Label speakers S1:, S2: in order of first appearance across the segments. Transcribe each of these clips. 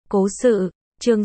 S1: Cố sự, chương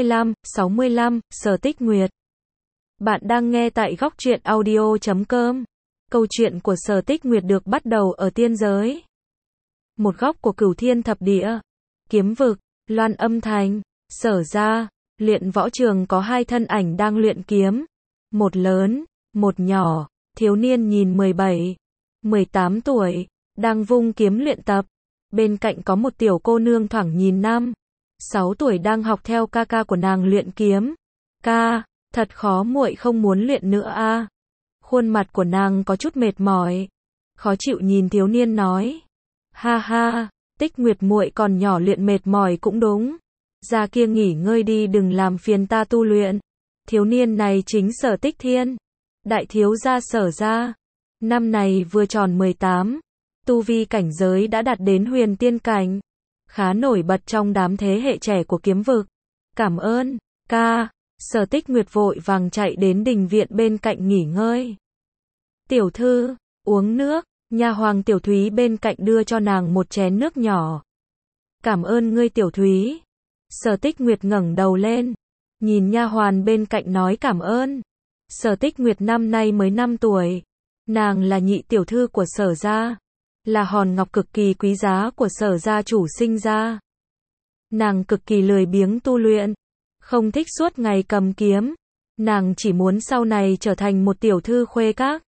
S1: 65, Sở Tích Nguyệt. Bạn đang nghe tại góc truyện audio.com. Câu chuyện của Sở Tích Nguyệt được bắt đầu ở tiên giới. Một góc của Cửu Thiên Thập Địa, Kiếm Vực, Loan Âm Thành, Sở Gia, luyện võ trường có hai thân ảnh đang luyện kiếm. Một lớn, một nhỏ, thiếu niên nhìn 17, 18 tuổi, đang vung kiếm luyện tập. Bên cạnh có một tiểu cô nương thoảng nhìn 5, 6 tuổi đang học theo ca ca của nàng luyện kiếm. Ca, thật khó, muội không muốn luyện nữa a. Khuôn mặt của nàng có chút mệt mỏi, khó chịu nhìn thiếu niên nói. Ha ha, Tích Nguyệt muội còn nhỏ luyện mệt mỏi cũng đúng. Ra kia nghỉ ngơi đi, đừng làm phiền ta tu luyện. Thiếu niên này chính Sở Tích Thiên, đại thiếu gia Sở Gia. Năm này vừa tròn 18, tu vi cảnh giới đã đạt đến huyền tiên cảnh, khá nổi bật trong đám thế hệ trẻ của kiếm vực. Cảm ơn, ca. Sở Tích Nguyệt vội vàng chạy đến đình viện bên cạnh nghỉ ngơi. Tiểu thư, uống nước. Nha hoàng Tiểu Thúy bên cạnh đưa cho nàng một chén nước nhỏ. Cảm ơn ngươi Tiểu Thúy. Sở Tích Nguyệt ngẩng đầu lên, nhìn nha hoàn bên cạnh nói cảm ơn. Sở Tích Nguyệt năm nay mới 5 tuổi, nàng là nhị tiểu thư của Sở Gia, là hòn ngọc cực kỳ quý giá của Sở Gia chủ sinh ra. Nàng cực kỳ lười biếng tu luyện, không thích suốt ngày cầm kiếm, nàng chỉ muốn sau này trở thành một tiểu thư khuê các.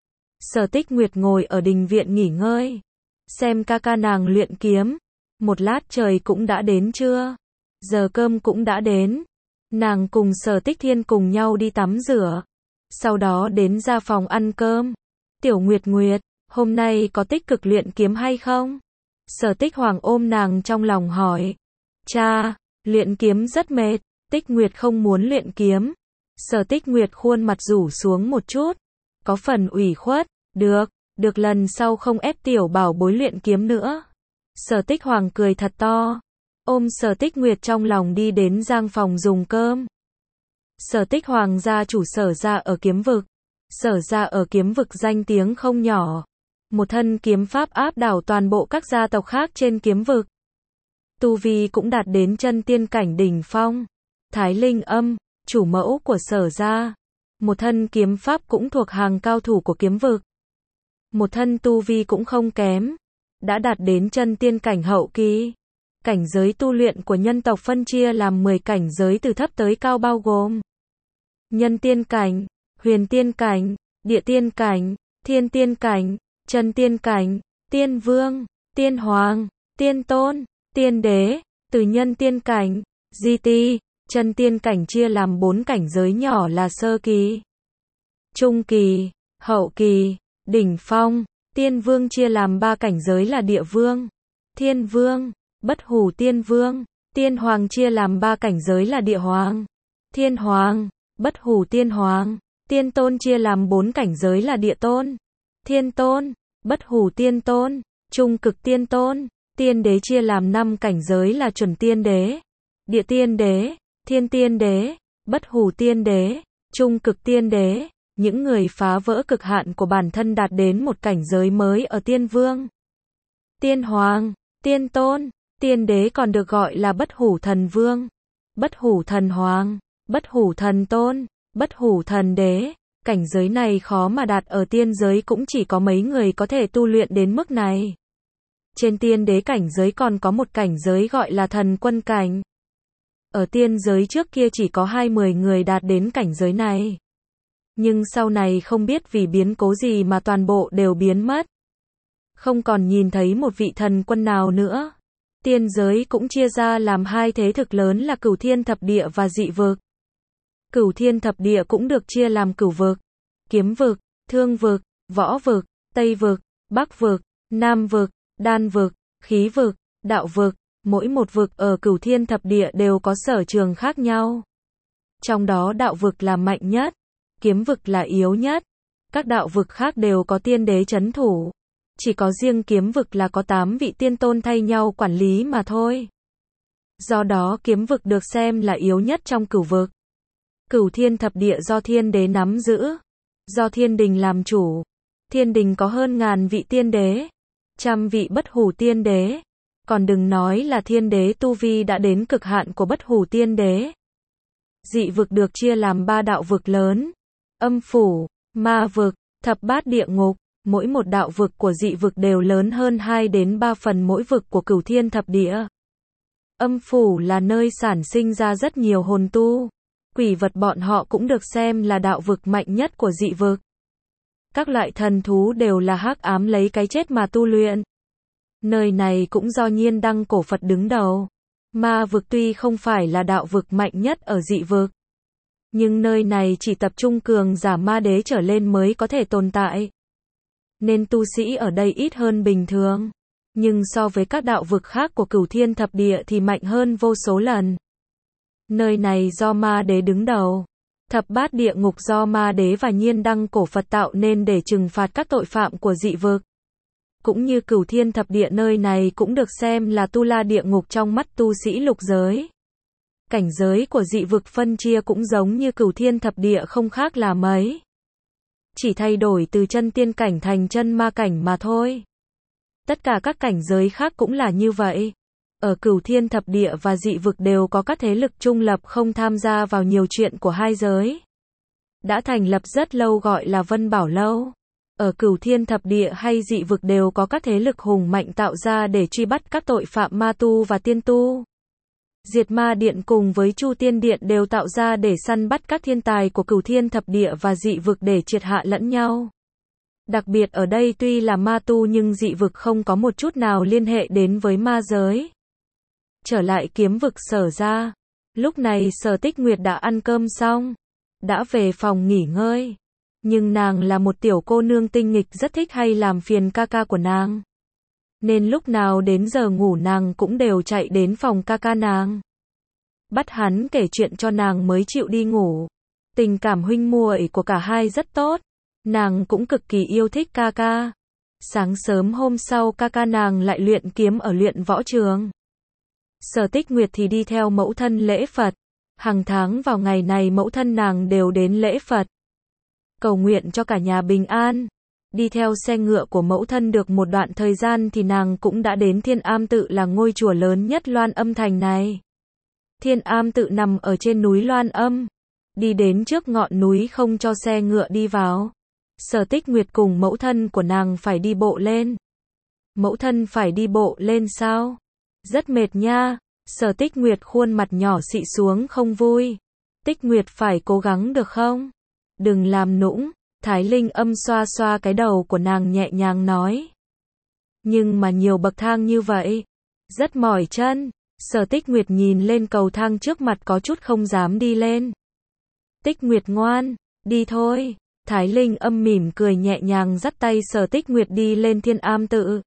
S1: Sở Tích Nguyệt ngồi ở đình viện nghỉ ngơi, xem ca ca nàng luyện kiếm. Một lát trời cũng đã đến trưa, giờ cơm cũng đã đến. Nàng cùng Sở Tích Thiên cùng nhau đi tắm rửa, sau đó đến ra phòng ăn cơm. Tiểu Nguyệt Nguyệt, hôm nay có tích cực luyện kiếm hay không? Sở Tích Hoàng ôm nàng trong lòng hỏi. Cha, luyện kiếm rất mệt. Tích Nguyệt không muốn luyện kiếm. Sở Tích Nguyệt khuôn mặt rủ xuống một chút, có phần ủy khuất. Được lần sau không ép tiểu bảo bối luyện kiếm nữa. Sở Tích Hoàng cười thật to, ôm Sở Tích Nguyệt trong lòng đi đến giang phòng dùng cơm. Sở Tích Hoàng gia chủ Sở Gia ở kiếm vực. Sở Gia ở kiếm vực danh tiếng không nhỏ, một thân kiếm pháp áp đảo toàn bộ các gia tộc khác trên kiếm vực. Tu vi cũng đạt đến chân tiên cảnh đỉnh phong. Thái Linh Âm, chủ mẫu của Sở Gia, một thân kiếm pháp cũng thuộc hàng cao thủ của kiếm vực. Một thân tu vi cũng không kém, đã đạt đến chân tiên cảnh hậu kỳ. Cảnh giới tu luyện của nhân tộc phân chia làm 10 cảnh giới từ thấp tới cao, bao gồm nhân tiên cảnh, huyền tiên cảnh, địa tiên cảnh, thiên tiên cảnh, chân tiên cảnh, tiên vương, tiên hoàng, tiên tôn, tiên đế. Từ nhân tiên cảnh, GT, chân tiên cảnh chia làm 4 cảnh giới nhỏ là sơ kỳ, trung kỳ, hậu kỳ, đỉnh phong. Tiên vương chia làm 3 cảnh giới là địa vương, thiên vương, bất hủ tiên vương. Tiên hoàng chia làm 3 cảnh giới là địa hoàng, thiên hoàng, bất hủ tiên hoàng. Tiên tôn chia làm 4 cảnh giới là địa tôn, thiên tôn, bất hủ tiên tôn, trung cực tiên tôn. Tiên đế chia làm 5 cảnh giới là chuẩn tiên đế, địa tiên đế, thiên tiên đế, bất hủ tiên đế, trung cực tiên đế. Những người phá vỡ cực hạn của bản thân đạt đến một cảnh giới mới ở tiên vương, tiên hoàng, tiên tôn. Tiên đế còn được gọi là bất hủ thần vương, bất hủ thần hoàng, bất hủ thần tôn, bất hủ thần đế. Cảnh giới này khó mà đạt ở tiên giới, cũng chỉ có mấy người có thể tu luyện đến mức này. Trên tiên đế cảnh giới còn có một cảnh giới gọi là thần quân cảnh. Ở tiên giới trước kia chỉ có 20 người đạt đến cảnh giới này. Nhưng sau này không biết vì biến cố gì mà toàn bộ đều biến mất. Không còn nhìn thấy một vị thần quân nào nữa. Tiên giới cũng chia ra làm 2 thế lực lớn là Cửu Thiên Thập Địa và dị vực. Cửu Thiên Thập Địa cũng được chia làm cửu vực, kiếm vực, thương vực, võ vực, tây vực, bắc vực, nam vực, đan vực, khí vực, đạo vực. Mỗi một vực ở Cửu Thiên Thập Địa đều có sở trường khác nhau. Trong đó đạo vực là mạnh nhất, kiếm vực là yếu nhất. Các đạo vực khác đều có tiên đế trấn thủ. Chỉ có riêng kiếm vực là có 8 vị tiên tôn thay nhau quản lý mà thôi. Do đó kiếm vực được xem là yếu nhất trong cửu vực. Cửu Thiên Thập Địa do thiên đế nắm giữ, do thiên đình làm chủ. Thiên đình có hơn ngàn vị tiên đế, trăm vị bất hủ tiên đế, Còn đừng nói là thiên đế tu vi đã đến cực hạn của bất hủ tiên đế. Dị vực được chia làm 3 đạo vực lớn. Âm phủ, ma vực, thập bát địa ngục. Mỗi một đạo vực của dị vực đều lớn hơn 2 đến 3 phần mỗi vực của cửu thiên thập địa. Âm phủ là nơi sản sinh ra rất nhiều hồn tu. Quỷ vật bọn họ cũng được xem là đạo vực mạnh nhất của dị vực. Các loại thần thú đều là hắc ám lấy cái chết mà tu luyện. Nơi này cũng do Nhiên Đăng cổ Phật đứng đầu. Ma vực tuy không phải là đạo vực mạnh nhất ở dị vực, nhưng nơi này chỉ tập trung cường giả ma đế trở lên mới có thể tồn tại. Nên tu sĩ ở đây ít hơn bình thường. Nhưng so với các đạo vực khác của cửu thiên thập địa thì mạnh hơn vô số lần. Nơi này do ma đế đứng đầu. Thập bát địa ngục do ma đế và Nhiên Đăng cổ Phật tạo nên để trừng phạt các tội phạm của dị vực. Cũng như cửu thiên thập địa, nơi này cũng được xem là tu la địa ngục trong mắt tu sĩ lục giới. Cảnh giới của dị vực phân chia cũng giống như cửu thiên thập địa không khác là mấy. Chỉ thay đổi từ chân tiên cảnh thành chân ma cảnh mà thôi. Tất cả các cảnh giới khác cũng là như vậy. Ở cửu thiên thập địa và dị vực đều có các thế lực trung lập không tham gia vào nhiều chuyện của hai giới. Đã thành lập rất lâu gọi là Vân Bảo Lâu. Ở cửu thiên thập địa hay dị vực đều có các thế lực hùng mạnh tạo ra để truy bắt các tội phạm ma tu và tiên tu. Diệt Ma Điện cùng với Chu Tiên Điện đều tạo ra để săn bắt các thiên tài của cửu thiên thập địa và dị vực để triệt hạ lẫn nhau. Đặc biệt ở đây tuy là ma tu nhưng dị vực không có một chút nào liên hệ đến với ma giới. Trở lại kiếm vực Sở ra. Lúc này Sở Tích Nguyệt đã ăn cơm xong, đã về phòng nghỉ ngơi. Nhưng nàng là một tiểu cô nương tinh nghịch rất thích hay làm phiền ca ca của nàng. Nên lúc nào đến giờ ngủ nàng cũng đều chạy đến phòng ca ca nàng. Bắt hắn kể chuyện cho nàng mới chịu đi ngủ. Tình cảm huynh muội của cả hai rất tốt. Nàng cũng cực kỳ yêu thích ca ca. Sáng sớm hôm sau ca ca nàng lại luyện kiếm ở luyện võ trường. Sở Tích Nguyệt thì đi theo mẫu thân lễ Phật. Hàng tháng vào ngày này mẫu thân nàng đều đến lễ Phật. Cầu nguyện cho cả nhà bình an. Đi theo xe ngựa của mẫu thân được một đoạn thời gian thì nàng cũng đã đến Thiên Am Tự, là ngôi chùa lớn nhất Loan Âm thành này. Thiên Am Tự nằm ở trên núi Loan Âm. Đi đến trước ngọn núi không cho xe ngựa đi vào. Sở Tích Nguyệt cùng mẫu thân của nàng phải đi bộ lên. Mẫu thân phải đi bộ lên sao? Rất mệt nha. Sở Tích Nguyệt khuôn mặt nhỏ xị xuống không vui. Tích Nguyệt phải cố gắng được không? Đừng làm nũng. Thái Linh Âm xoa xoa cái đầu của nàng nhẹ nhàng nói. Nhưng mà nhiều bậc thang như vậy. Rất mỏi chân. Sở Tích Nguyệt nhìn lên cầu thang trước mặt có chút không dám đi lên. Tích Nguyệt ngoan, đi thôi. Thái Linh Âm mỉm cười nhẹ nhàng dắt tay Sở Tích Nguyệt đi lên Thiên Am Tự.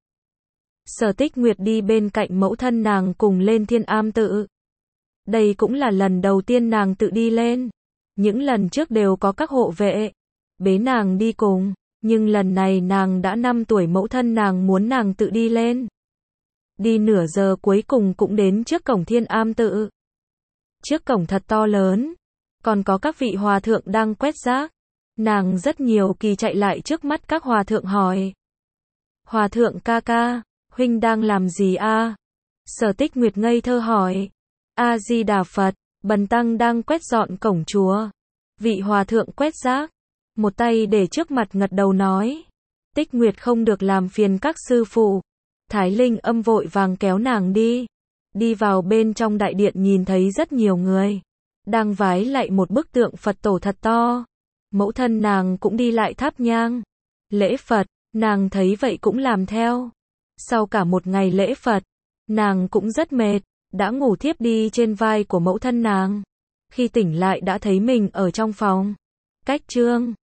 S1: Sở Tích Nguyệt đi bên cạnh mẫu thân nàng cùng lên Thiên Am Tự. Đây cũng là lần đầu tiên nàng tự đi lên. Những lần trước đều có các hộ vệ bế nàng đi cùng, nhưng lần này nàng đã 5 tuổi, mẫu thân nàng muốn nàng tự đi lên. Đi nửa giờ cuối cùng cũng đến trước cổng Thiên Am Tự. Trước cổng thật to lớn, còn có các vị hòa thượng đang quét rác. Nàng rất nhiều kỳ chạy lại trước mắt các hòa thượng hỏi. Hòa thượng ca ca, huynh đang làm gì a? Sở Tích Nguyệt ngây thơ hỏi. A Di Đà Phật, bần tăng đang quét dọn cổng chùa. Vị hòa thượng quét rác, một tay để trước mặt ngật đầu nói. Tích Nguyệt không được làm phiền các sư phụ. Thái Linh Âm vội vàng kéo nàng đi. Đi vào bên trong đại điện nhìn thấy rất nhiều người đang vái lạy một bức tượng Phật tổ thật to. Mẫu thân nàng cũng đi lại thắp nhang lễ Phật, nàng thấy vậy cũng làm theo. Sau cả một ngày lễ Phật, nàng cũng rất mệt, đã ngủ thiếp đi trên vai của mẫu thân nàng. Khi tỉnh lại đã thấy mình ở trong phòng. Cách chương